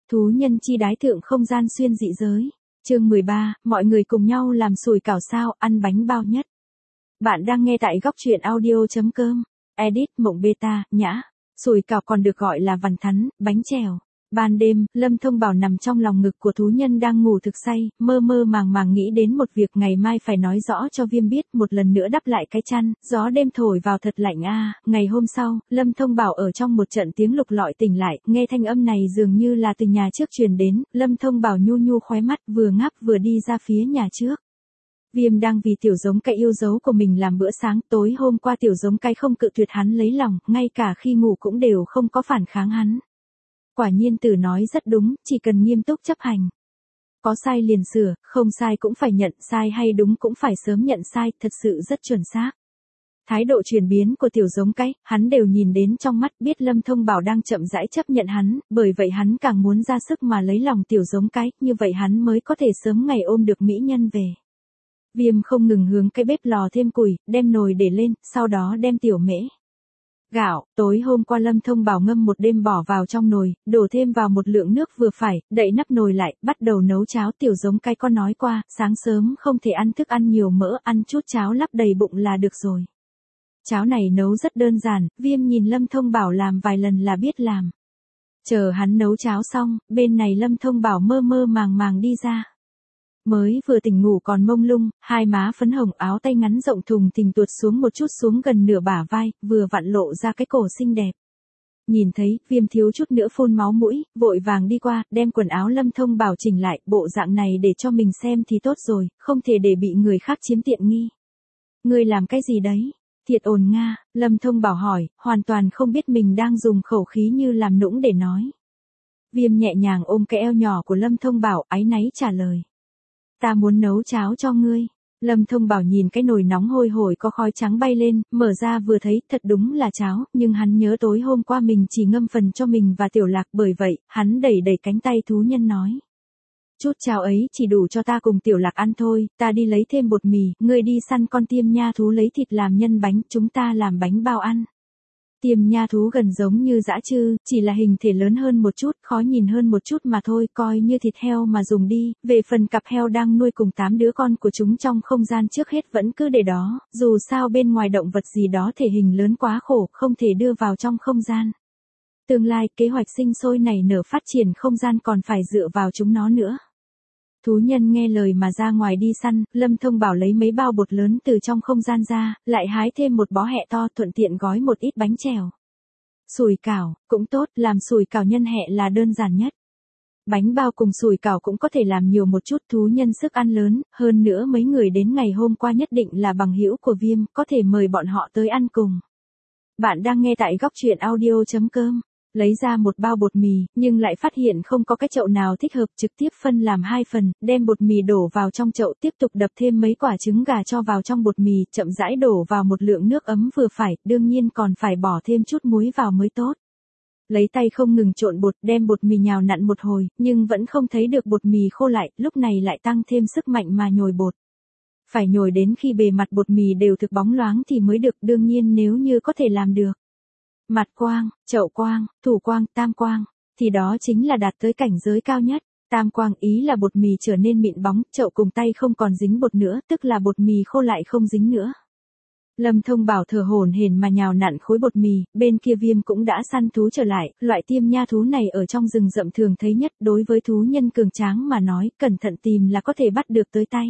Thú nhân chi đái thượng không gian xuyên dị giới. Chương 13, mọi người cùng nhau làm sủi cảo sao, ăn bánh bao nhất. Bạn đang nghe tại góc truyện audio.com. Edit Mộng Beta, nhã. Sủi cảo còn được gọi là vằn thắn, bánh chèo. Ban đêm, Lâm Thông Bảo nằm trong lòng ngực của thú nhân đang ngủ thực say, mơ mơ màng màng nghĩ đến một việc ngày mai phải nói rõ cho Viêm biết, một lần nữa đắp lại cái chăn, gió đêm thổi vào thật lạnh a. Ngày hôm sau, Lâm Thông Bảo ở trong một trận tiếng lục lọi tỉnh lại, nghe thanh âm này dường như là từ nhà trước truyền đến, Lâm Thông Bảo nhu nhu khóe mắt, vừa ngáp vừa đi ra phía nhà trước. Viêm đang vì tiểu giống cây yêu dấu của mình làm bữa sáng, tối hôm qua tiểu giống cây không cự tuyệt hắn lấy lòng, ngay cả khi ngủ cũng đều không có phản kháng hắn. Quả nhiên Tử nói rất đúng, chỉ cần nghiêm túc chấp hành. Có sai liền sửa, không sai cũng phải nhận, sai hay đúng cũng phải sớm nhận sai, thật sự rất chuẩn xác. Thái độ chuyển biến của tiểu giống cái, hắn đều nhìn đến trong mắt, biết Lâm Thông Bảo đang chậm rãi chấp nhận hắn, bởi vậy hắn càng muốn ra sức mà lấy lòng tiểu giống cái, như vậy hắn mới có thể sớm ngày ôm được mỹ nhân về. Viêm không ngừng hướng cái bếp lò thêm củi, đem nồi để lên, sau đó đem tiểu mễ gạo, tối hôm qua Lâm Thông Bảo ngâm một đêm bỏ vào trong nồi, đổ thêm vào một lượng nước vừa phải, đậy nắp nồi lại, bắt đầu nấu cháo. Tiểu giống cái con nói qua, sáng sớm không thể ăn thức ăn nhiều mỡ, ăn chút cháo lấp đầy bụng là được rồi. Cháo này nấu rất đơn giản, Viêm nhìn Lâm Thông Bảo làm vài lần là biết làm. Chờ hắn nấu cháo xong, bên này Lâm Thông Bảo mơ mơ màng màng đi ra. Mới vừa tỉnh ngủ còn mông lung, hai má phấn hồng, áo tay ngắn rộng thùng thình tuột xuống một chút xuống gần nửa bả vai, vừa vặn lộ ra cái cổ xinh đẹp. Nhìn thấy, Viêm thiếu chút nữa phun máu mũi, vội vàng đi qua, đem quần áo Lâm Thông Bảo chỉnh lại, bộ dạng này để cho mình xem thì tốt rồi, không thể để bị người khác chiếm tiện nghi. Ngươi làm cái gì đấy? Thiệt ồn nga, Lâm Thông Bảo hỏi, hoàn toàn không biết mình đang dùng khẩu khí như làm nũng để nói. Viêm nhẹ nhàng ôm cái eo nhỏ của Lâm Thông Bảo, áy náy trả lời. Ta muốn nấu cháo cho ngươi. Lâm Thông Bảo nhìn cái nồi nóng hôi hổi có khói trắng bay lên, mở ra vừa thấy, thật đúng là cháo, nhưng hắn nhớ tối hôm qua mình chỉ ngâm phần cho mình và Tiểu Lạc, bởi vậy, hắn đẩy đẩy cánh tay thú nhân nói. Chút cháo ấy chỉ đủ cho ta cùng Tiểu Lạc ăn thôi, ta đi lấy thêm bột mì, ngươi đi săn con tiêm nha thú lấy thịt làm nhân bánh, chúng ta làm bánh bao ăn. Tiêm nha thú gần giống như dã trư, chỉ là hình thể lớn hơn một chút, khó nhìn hơn một chút mà thôi, coi như thịt heo mà dùng đi. Về phần cặp heo đang nuôi cùng 8 đứa con của chúng trong không gian trước hết vẫn cứ để đó, dù sao bên ngoài động vật gì đó thể hình lớn quá khổ, không thể đưa vào trong không gian. Tương lai, kế hoạch sinh sôi nảy nở phát triển không gian còn phải dựa vào chúng nó nữa. Thú nhân nghe lời mà ra ngoài đi săn, Lâm Thông Bảo lấy mấy bao bột lớn từ trong không gian ra, lại hái thêm một bó hẹ to, thuận tiện gói một ít bánh chèo. Sủi cảo, cũng tốt, làm sủi cảo nhân hẹ là đơn giản nhất. Bánh bao cùng sủi cảo cũng có thể làm nhiều một chút, thú nhân sức ăn lớn, hơn nữa mấy người đến ngày hôm qua nhất định là bằng hữu của Viêm, có thể mời bọn họ tới ăn cùng. Bạn đang nghe tại góc truyện audio.com. Lấy ra một bao bột mì, nhưng lại phát hiện không có cái chậu nào thích hợp, trực tiếp phân làm 2 phần, đem bột mì đổ vào trong chậu, tiếp tục đập thêm mấy quả trứng gà cho vào trong bột mì, chậm rãi đổ vào một lượng nước ấm vừa phải, đương nhiên còn phải bỏ thêm chút muối vào mới tốt. Lấy tay không ngừng trộn bột, đem bột mì nhào nặn một hồi, nhưng vẫn không thấy được bột mì khô lại, lúc này lại tăng thêm sức mạnh mà nhồi bột. Phải nhồi đến khi bề mặt bột mì đều thực bóng loáng thì mới được, đương nhiên nếu như có thể làm được. Mặt quang, chậu quang, thủ quang, tam quang, thì đó chính là đạt tới cảnh giới cao nhất. Tam quang ý là bột mì trở nên mịn bóng, chậu cùng tay không còn dính bột nữa, tức là bột mì khô lại không dính nữa. Lâm Thông Bảo thở hổn hển mà nhào nặn khối bột mì, bên kia Viêm cũng đã săn thú trở lại, loại tiêm nha thú này ở trong rừng rậm thường thấy nhất, đối với thú nhân cường tráng mà nói, cẩn thận tìm là có thể bắt được tới tay.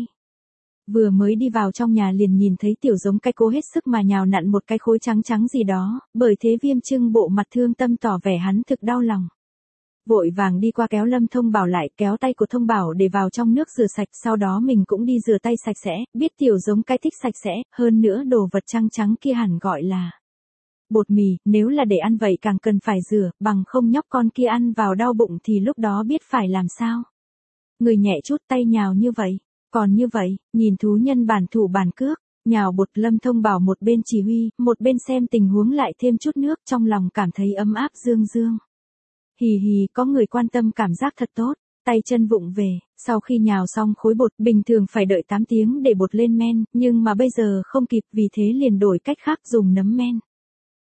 Vừa mới đi vào trong nhà liền nhìn thấy tiểu giống cái cố hết sức mà nhào nặn một cái khối trắng trắng gì đó, bởi thế Viêm trưng bộ mặt thương tâm tỏ vẻ hắn thực đau lòng. Vội vàng đi qua kéo Lâm Thông Bảo lại, kéo tay của Thông Bảo để vào trong nước rửa sạch, sau đó mình cũng đi rửa tay sạch sẽ, biết tiểu giống cái thích sạch sẽ, hơn nữa đồ vật trắng trắng kia hẳn gọi là bột mì, nếu là để ăn vậy càng cần phải rửa, bằng không nhóc con kia ăn vào đau bụng thì lúc đó biết phải làm sao. Người nhẹ chút tay nhào như vậy. Còn như vậy, nhìn thú nhân bản thủ bản cước, nhào bột. Lâm Thông Bảo một bên chỉ huy, một bên xem tình huống lại thêm chút nước, trong lòng cảm thấy ấm áp dương dương. Hì hì, có người quan tâm cảm giác thật tốt, tay chân vụng về, sau khi nhào xong khối bột, bình thường phải đợi 8 tiếng để bột lên men, nhưng mà bây giờ không kịp, vì thế liền đổi cách khác dùng nấm men.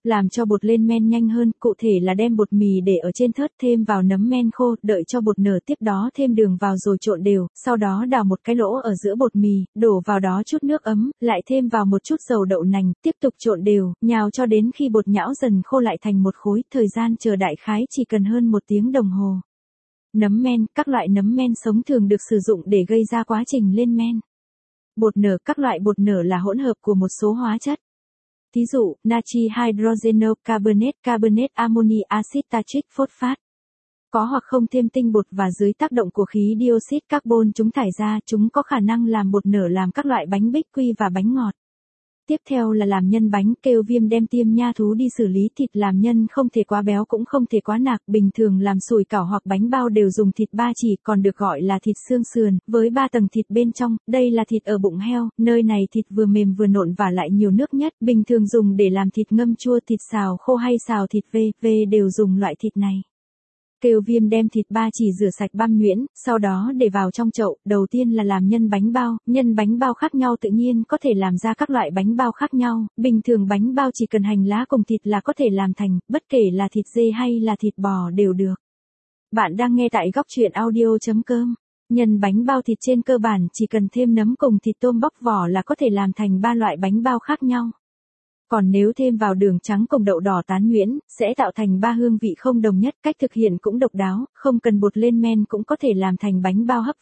làm cho bột lên men nhanh hơn, cụ thể là đem bột mì để ở trên thớt thêm vào nấm men khô, đợi cho bột nở tiếp đó thêm đường vào rồi trộn đều, sau đó đào một cái lỗ ở giữa bột mì, đổ vào đó chút nước ấm, lại thêm vào một chút dầu đậu nành, tiếp tục trộn đều, nhào cho đến khi bột nhão dần khô lại thành một khối, thời gian chờ đại khái chỉ cần hơn 1 tiếng đồng hồ. Nấm men, các loại nấm men sống thường được sử dụng để gây ra quá trình lên men. Bột nở, các loại bột nở là hỗn hợp của một số hóa chất. Thí dụ, natri hydrogenocarbonate, carbonate amoni, axit tartric, phosphate. Có hoặc không thêm tinh bột và dưới tác động của khí dioxide carbon chúng thải ra, chúng có khả năng làm bột nở làm các loại bánh bích quy và bánh ngọt. Tiếp theo là làm nhân bánh, kêu Viêm đem tiêm nha thú đi xử lý thịt làm nhân không thể quá béo cũng không thể quá nạc, bình thường làm sủi cảo hoặc bánh bao đều dùng thịt ba chỉ, còn được gọi là thịt xương sườn, với 3 tầng thịt bên trong, đây là thịt ở bụng heo, nơi này thịt vừa mềm vừa nộn và lại nhiều nước nhất, bình thường dùng để làm thịt ngâm chua, thịt xào khô hay xào thịt v đều dùng loại thịt này. Kêu Viêm đem thịt ba chỉ rửa sạch băm nhuyễn, sau đó để vào trong chậu, đầu tiên là làm nhân bánh bao khác nhau tự nhiên có thể làm ra các loại bánh bao khác nhau, bình thường bánh bao chỉ cần hành lá cùng thịt là có thể làm thành, bất kể là thịt dê hay là thịt bò đều được. Bạn đang nghe tại góc truyện audio.com. Nhân bánh bao thịt trên cơ bản chỉ cần thêm nấm cùng thịt tôm bóc vỏ là có thể làm thành 3 loại bánh bao khác nhau. Còn nếu thêm vào đường trắng cùng đậu đỏ tán nhuyễn, sẽ tạo thành 3 hương vị không đồng nhất, cách thực hiện cũng độc đáo, không cần bột lên men cũng có thể làm thành bánh bao hấp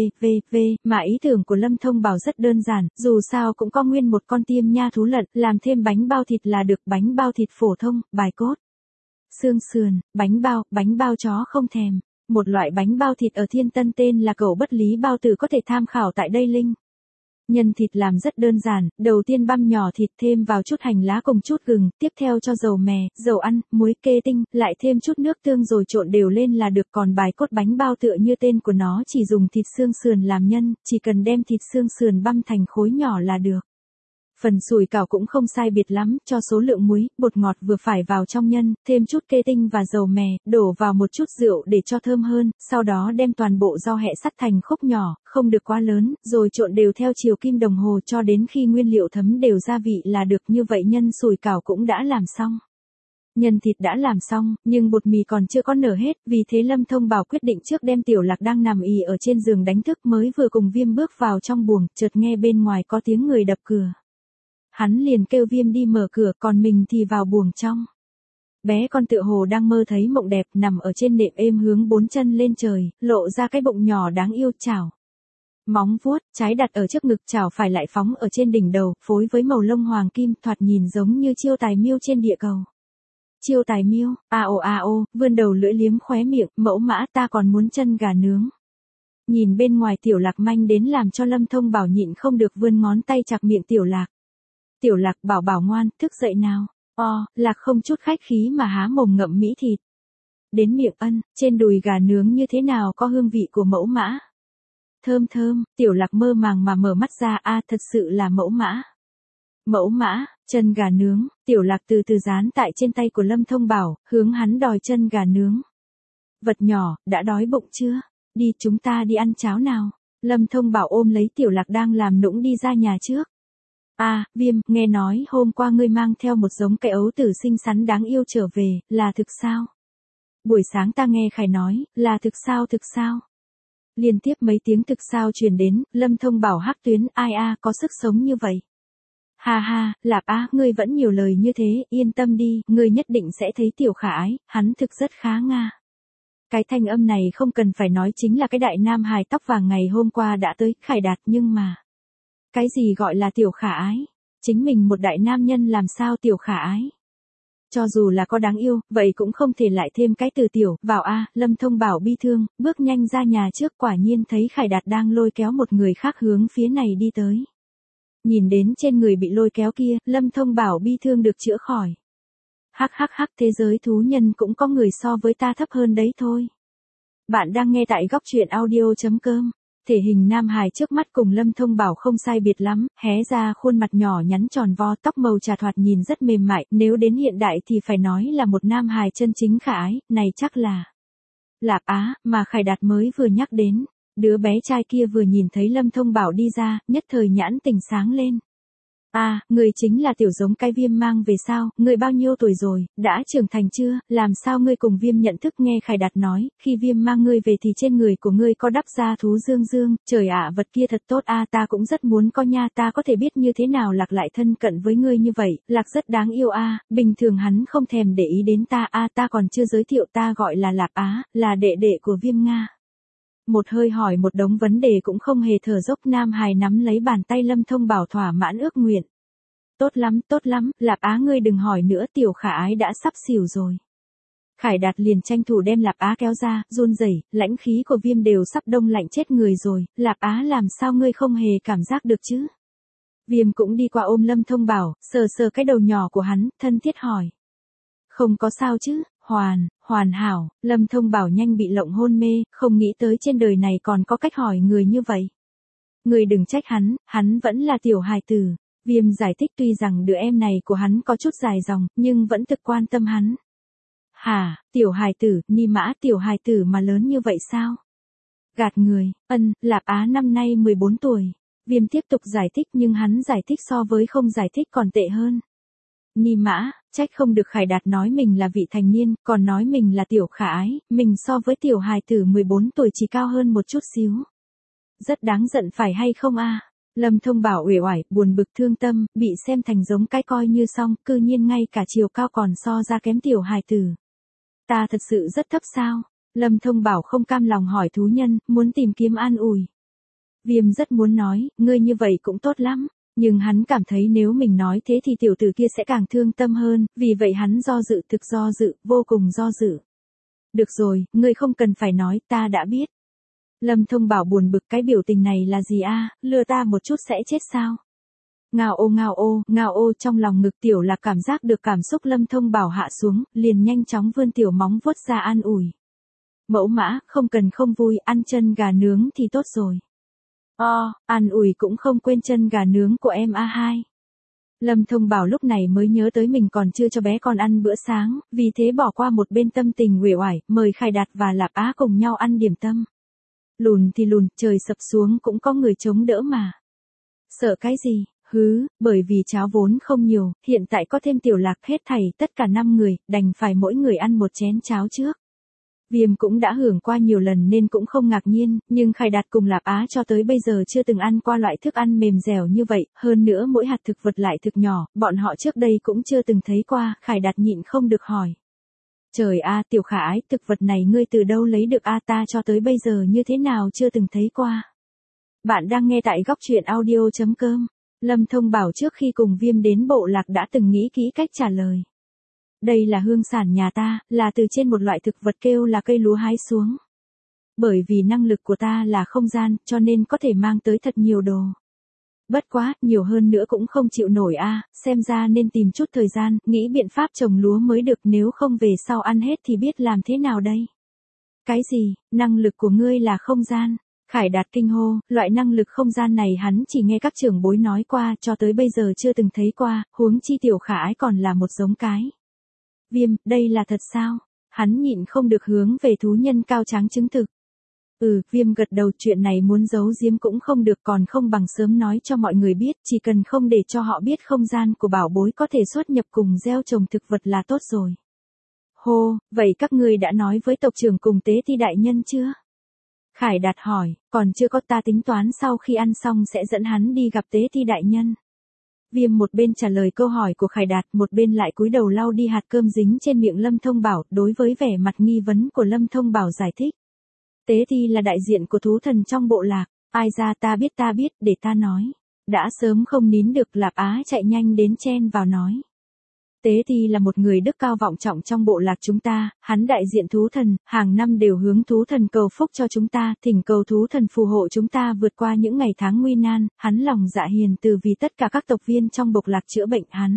mà ý tưởng của Lâm Thông Bảo rất đơn giản, dù sao cũng có nguyên một con tiêm nha thú lận, làm thêm bánh bao thịt là được, bánh bao thịt phổ thông, bài cốt, xương sườn, bánh bao chó không thèm. Một loại bánh bao thịt ở Thiên Tân tên là Cẩu Bất Lý Bao Tử có thể tham khảo tại đây link. Nhân thịt làm rất đơn giản, đầu tiên băm nhỏ thịt thêm vào chút hành lá cùng chút gừng, tiếp theo cho dầu mè, dầu ăn, muối, kê tinh, lại thêm chút nước tương rồi trộn đều lên là được. Còn bài cốt bánh bao tựa như tên của nó chỉ dùng thịt xương sườn làm nhân, chỉ cần đem thịt xương sườn băm thành khối nhỏ là được. Phần sủi cảo cũng không sai biệt lắm, cho số lượng muối, bột ngọt vừa phải vào trong nhân, thêm chút kê tinh và dầu mè, đổ vào một chút rượu để cho thơm hơn, sau đó đem toàn bộ rau hẹ sắt thành khúc nhỏ, không được quá lớn, rồi trộn đều theo chiều kim đồng hồ cho đến khi nguyên liệu thấm đều gia vị là được. Như vậy nhân sủi cảo cũng đã làm xong. Nhân thịt đã làm xong, nhưng bột mì còn chưa có nở hết, vì thế Lâm Thông Bảo quyết định trước đem Tiểu Lạc đang nằm ì ở trên giường đánh thức, mới vừa cùng Viêm bước vào trong buồng, chợt nghe bên ngoài có tiếng người đập cửa. Hắn liền kêu Viêm đi mở cửa, còn mình thì vào buồng trong. Bé con tựa hồ đang mơ thấy mộng đẹp, nằm ở trên nệm êm hướng 4 chân lên trời, lộ ra cái bụng nhỏ đáng yêu, chảo móng vuốt, trái đặt ở trước ngực, chảo phải lại phóng ở trên đỉnh đầu, phối với màu lông hoàng kim, thoạt nhìn giống như chiêu tài miêu trên địa cầu. Chiêu tài miêu, vươn đầu lưỡi liếm khóe miệng, mẫu mã ta còn muốn chân gà nướng. Nhìn bên ngoài Tiểu Lạc manh đến làm cho Lâm Thông Bảo nhịn không được vươn ngón tay chặt miệng Tiểu Lạc. Tiểu Lạc bảo bảo ngoan, thức dậy nào. Lạc không chút khách khí mà há mồm ngậm mỹ thịt. Đến miệng ân, trên đùi gà nướng như thế nào có hương vị của mẫu mã. Thơm thơm, Tiểu Lạc mơ màng mà mở mắt ra, thật sự là mẫu mã. Mẫu mã, chân gà nướng, Tiểu Lạc từ từ dán tại trên tay của Lâm Thông Bảo, hướng hắn đòi chân gà nướng. Vật nhỏ, đã đói bụng chưa? Đi chúng ta đi ăn cháo nào. Lâm Thông Bảo ôm lấy Tiểu Lạc đang làm nũng đi ra nhà trước. Viêm, nghe nói hôm qua ngươi mang theo một giống cái ấu tử xinh xắn đáng yêu trở về, là thực sao? Buổi sáng ta nghe Khải nói, là thực sao? Liên tiếp mấy tiếng thực sao truyền đến, Lâm Thông Bảo hắc tuyến, có sức sống như vậy. Ha, Lạp ngươi vẫn nhiều lời như thế, yên tâm đi, ngươi nhất định sẽ thấy Tiểu Khả Ái, hắn thực rất khá nga. Cái thanh âm này không cần phải nói chính là cái đại nam hài tóc vàng ngày hôm qua đã tới, Khải Đạt, nhưng mà. Cái gì gọi là Tiểu Khả Ái? Chính mình một đại nam nhân làm sao Tiểu Khả Ái? Cho dù là có đáng yêu, vậy cũng không thể lại thêm cái từ tiểu vào Lâm Thông Bảo bi thương, bước nhanh ra nhà trước, quả nhiên thấy Khải Đạt đang lôi kéo một người khác hướng phía này đi tới. Nhìn đến trên người bị lôi kéo kia, Lâm Thông Bảo bi thương được chữa khỏi. Hắc, thế giới thú nhân cũng có người so với ta thấp hơn đấy thôi. Bạn đang nghe tại góc truyện audio.com. Thể hình nam hài trước mắt cùng Lâm Thông Bảo không sai biệt lắm, hé ra khuôn mặt nhỏ nhắn tròn vo, tóc màu trà thoạt nhìn rất mềm mại, nếu đến hiện đại thì phải nói là một nam hài chân chính khả ái, này chắc là Lạp mà Khải Đạt mới vừa nhắc đến. Đứa bé trai kia vừa nhìn thấy Lâm Thông Bảo đi ra, nhất thời nhãn tình sáng lên. À, người chính là tiểu giống cái Viêm mang về sao, người bao nhiêu tuổi rồi, đã trưởng thành chưa, làm sao ngươi cùng Viêm nhận thức nghe Khải Đạt nói, khi Viêm mang ngươi về thì trên người của ngươi có đắp da thú dương dương, trời ạ vật kia thật tốt a ta cũng rất muốn có nha ta có thể biết như thế nào Lạc lại thân cận với ngươi như vậy, Lạc rất đáng yêu a bình thường hắn không thèm để ý đến ta a ta còn chưa giới thiệu ta gọi là Lạc Á, là đệ đệ của Viêm Nga. Một hơi hỏi một đống vấn đề cũng không hề thở dốc Nam Hải nắm lấy bàn tay Lâm Thông Bảo thỏa mãn ước nguyện. Tốt lắm, Lạp Á ngươi đừng hỏi nữa tiểu khả ái đã sắp xỉu rồi. Khải Đạt liền tranh thủ đem Lạp Á kéo ra, run rẩy, lãnh khí của Viêm đều sắp đông lạnh chết người rồi, Lạp Á làm sao ngươi không hề cảm giác được chứ? Viêm cũng đi qua ôm Lâm Thông Bảo, sờ sờ cái đầu nhỏ của hắn, thân thiết hỏi. Không có sao chứ, hoàn hảo, Lâm Thông Bảo nhanh bị lộng hôn mê, không nghĩ tới trên đời này còn có cách hỏi người như vậy. Người đừng trách hắn vẫn là tiểu hài tử. Viêm giải thích tuy rằng đứa em này của hắn có chút dài dòng, nhưng vẫn thực quan tâm hắn. Hả, tiểu hài tử, ni mã tiểu hài tử mà lớn như vậy sao? Gạt người, Lạp Á năm nay 14 tuổi. Viêm tiếp tục giải thích nhưng hắn giải thích so với không giải thích còn tệ hơn. Ni mã, trách không được Khải Đạt nói mình là vị thành niên, còn nói mình là tiểu khả ái, mình so với tiểu hài tử 14 tuổi chỉ cao hơn một chút xíu. Rất đáng giận phải hay không a? Lâm Thông Bảo uể oải, buồn bực thương tâm, bị xem thành giống cái coi như xong, cư nhiên ngay cả chiều cao còn so ra kém tiểu hài tử. Ta thật sự rất thấp sao? Lâm Thông Bảo không cam lòng hỏi thú nhân, muốn tìm kiếm an ủi. Viêm rất muốn nói, ngươi như vậy cũng tốt lắm. Nhưng hắn cảm thấy nếu mình nói thế thì tiểu tử kia sẽ càng thương tâm hơn, vì vậy hắn thực do dự, vô cùng do dự. Được rồi, ngươi không cần phải nói, ta đã biết. Lâm Thông Bảo buồn bực cái biểu tình này là gì a? Lừa ta một chút sẽ chết sao? Ngao ô trong lòng ngực tiểu là cảm giác được cảm xúc Lâm Thông Bảo hạ xuống, liền nhanh chóng vươn tiểu móng vuốt ra an ủi. Mẫu mã, không cần không vui, ăn chân gà nướng thì tốt rồi. An ủi cũng không quên chân gà nướng của em A2. Lâm Thông Bảo lúc này mới nhớ tới mình còn chưa cho bé con ăn bữa sáng, vì thế bỏ qua một bên tâm tình uể oải, mời Khải Đạt và Lạp Á cùng nhau ăn điểm tâm. Lùn thì lùn, trời sập xuống cũng có người chống đỡ mà. Sợ cái gì? Bởi vì cháo vốn không nhiều, hiện tại có thêm tiểu Lạc hết thảy tất cả 5 người, đành phải mỗi người ăn một chén cháo trước. Viêm cũng đã hưởng qua nhiều lần nên cũng không ngạc nhiên, nhưng Khải Đạt cùng Lạp Á cho tới bây giờ chưa từng ăn qua loại thức ăn mềm dẻo như vậy, hơn nữa mỗi hạt thực vật lại thực nhỏ, bọn họ trước đây cũng chưa từng thấy qua, Khải Đạt nhịn không được hỏi. Trời a, tiểu khả ái, thực vật này ngươi từ đâu lấy được a ta cho tới bây giờ như thế nào chưa từng thấy qua. Bạn đang nghe tại góc truyện audio.com. Lâm Thông Bảo trước khi cùng Viêm đến Bộ Lạc đã từng nghĩ kỹ cách trả lời. Đây là hương sản nhà ta, là từ trên một loại thực vật kêu là cây lúa hái xuống. Bởi vì năng lực của ta là không gian, cho nên có thể mang tới thật nhiều đồ. Bất quá, nhiều hơn nữa cũng không chịu nổi xem ra nên tìm chút thời gian, nghĩ biện pháp trồng lúa mới được nếu không về sau ăn hết thì biết làm thế nào đây. Cái gì, năng lực của ngươi là không gian? Khải Đạt kinh hô, loại năng lực không gian này hắn chỉ nghe các trưởng bối nói qua cho tới bây giờ chưa từng thấy qua, huống chi tiểu khả ái còn là một giống cái. Viêm, đây là thật sao? Hắn nhịn không được hướng về thú nhân cao tráng chứng thực. Viêm gật đầu chuyện này muốn giấu giếm cũng không được còn không bằng sớm nói cho mọi người biết, chỉ cần không để cho họ biết không gian của bảo bối có thể xuất nhập cùng gieo trồng thực vật là tốt rồi. Hô, vậy các ngươi đã nói với tộc trưởng cùng tế thi đại nhân chưa? Khải Đạt hỏi, còn chưa có ta tính toán sau khi ăn xong sẽ dẫn hắn đi gặp tế thi đại nhân. Viêm một bên trả lời câu hỏi của Khải Đạt, một bên lại cúi đầu lau đi hạt cơm dính trên miệng Lâm Thông Bảo, đối với vẻ mặt nghi vấn của Lâm Thông Bảo giải thích. Tế thi là đại diện của thú thần trong bộ lạc, ai ra ta biết, để ta nói. Đã sớm không nín được Lạp Á chạy nhanh đến chen vào nói. Tế thi là một người đức cao vọng trọng trong bộ lạc chúng ta, hắn đại diện thú thần, hàng năm đều hướng thú thần cầu phúc cho chúng ta, thỉnh cầu thú thần phù hộ chúng ta vượt qua những ngày tháng nguy nan, hắn lòng dạ hiền từ vì tất cả các tộc viên trong bộ lạc chữa bệnh hắn.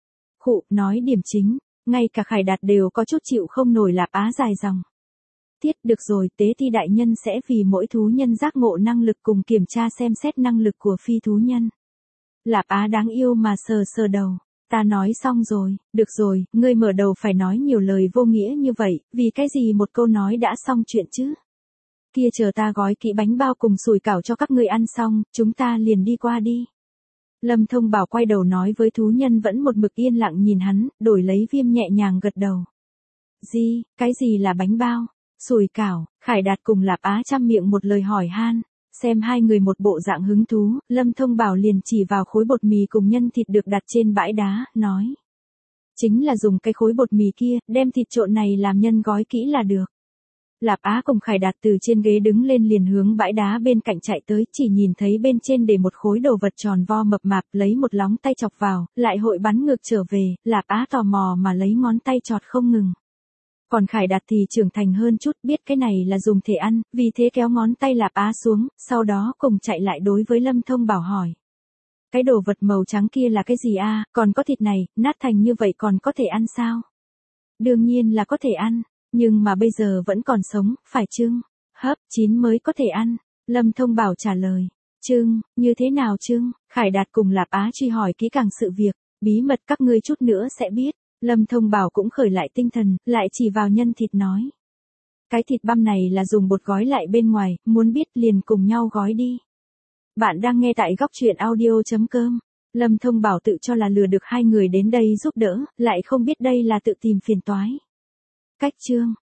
Nói điểm chính, ngay cả Khải Đạt đều có chút chịu không nổi Lạp Á dài dòng. Được rồi, tế thi đại nhân sẽ vì mỗi thú nhân giác ngộ năng lực cùng kiểm tra xem xét năng lực của phi thú nhân. Lạp Á đáng yêu mà sờ đầu. Ta nói xong rồi, được rồi, ngươi mở đầu phải nói nhiều lời vô nghĩa như vậy, vì cái gì một câu nói đã xong chuyện chứ? Kia chờ ta gói kỹ bánh bao cùng sủi cảo cho các ngươi ăn xong, chúng ta liền đi qua đi. Lâm Thông Bảo quay đầu nói với thú nhân vẫn một mực yên lặng nhìn hắn, đổi lấy Viêm nhẹ nhàng gật đầu. Cái gì là bánh bao? Sủi cảo, Khải Đạt cùng Lạp Á chăm miệng một lời hỏi han. Xem hai người một bộ dạng hứng thú, Lâm Thông Bảo liền chỉ vào khối bột mì cùng nhân thịt được đặt trên bãi đá, nói. Chính là dùng cái khối bột mì kia, đem thịt trộn này làm nhân gói kỹ là được. Lạp Á cùng Khải Đạt từ trên ghế đứng lên liền hướng bãi đá bên cạnh chạy tới, chỉ nhìn thấy bên trên để một khối đồ vật tròn vo mập mạp, lấy một lóng tay chọc vào, lại hội bắn ngược trở về, Lạp Á tò mò mà lấy ngón tay chọt không ngừng. Còn Khải Đạt thì trưởng thành hơn chút, biết cái này là dùng thể ăn, vì thế kéo ngón tay Lạp Á xuống, sau đó cùng chạy lại đối với Lâm Thông Bảo hỏi. Cái đồ vật màu trắng kia là cái gì a? Còn có thịt này, nát thành như vậy còn có thể ăn sao? Đương nhiên là có thể ăn, nhưng mà bây giờ vẫn còn sống, phải chưng? Hấp, chín mới có thể ăn. Lâm Thông Bảo trả lời. Chưng, như thế nào chưng? Khải Đạt cùng Lạp Á truy hỏi kỹ càng sự việc, bí mật các ngươi chút nữa sẽ biết. Lâm Thông Bảo cũng khởi lại tinh thần, lại chỉ vào nhân thịt nói. Cái thịt băm này là dùng bột gói lại bên ngoài, muốn biết liền cùng nhau gói đi. Bạn đang nghe tại góc truyện audio.com. Lâm Thông Bảo tự cho là lừa được hai người đến đây giúp đỡ, lại không biết đây là tự tìm phiền toái. Cách chương